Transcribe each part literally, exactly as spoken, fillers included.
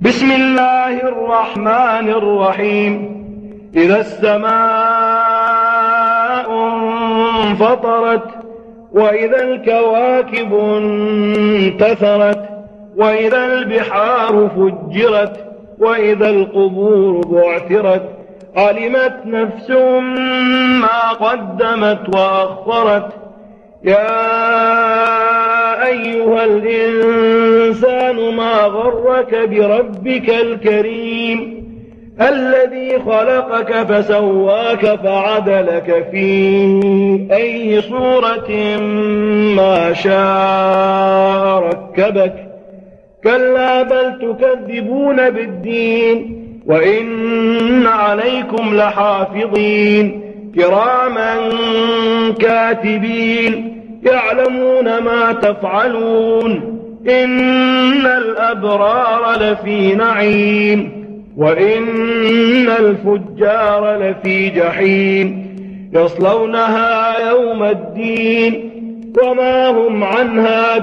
بسم الله الرحمن الرحيم. إذا السماء انفطرت وإذا الكواكب انتثرت وإذا البحار فجرت وإذا القبور بعثرت علمت نفس ما قدمت وأخرت. يا أيها الإنسان ما غرك بربك الكريم الذي خلقك فسواك فعدلك في أي صورة ما شاء ركبك. كلا بل تكذبون بالدين وإن عليكم لحافظين كراما كاتبين يعلمون ما تفعلون. إن الأبرار لفي نعيم وإن الفجار لفي جحيم يصلونها يوم الدين وما هم عنها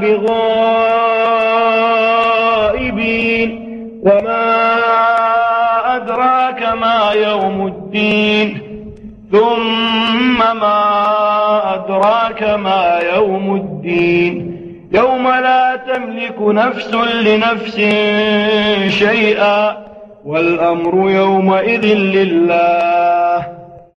بغائبين. وما أدراك ما يوم الدين ثم ما أدراك ما يوم الدين يوم لا تملك نفس لنفس شيئا والأمر يومئذ لله.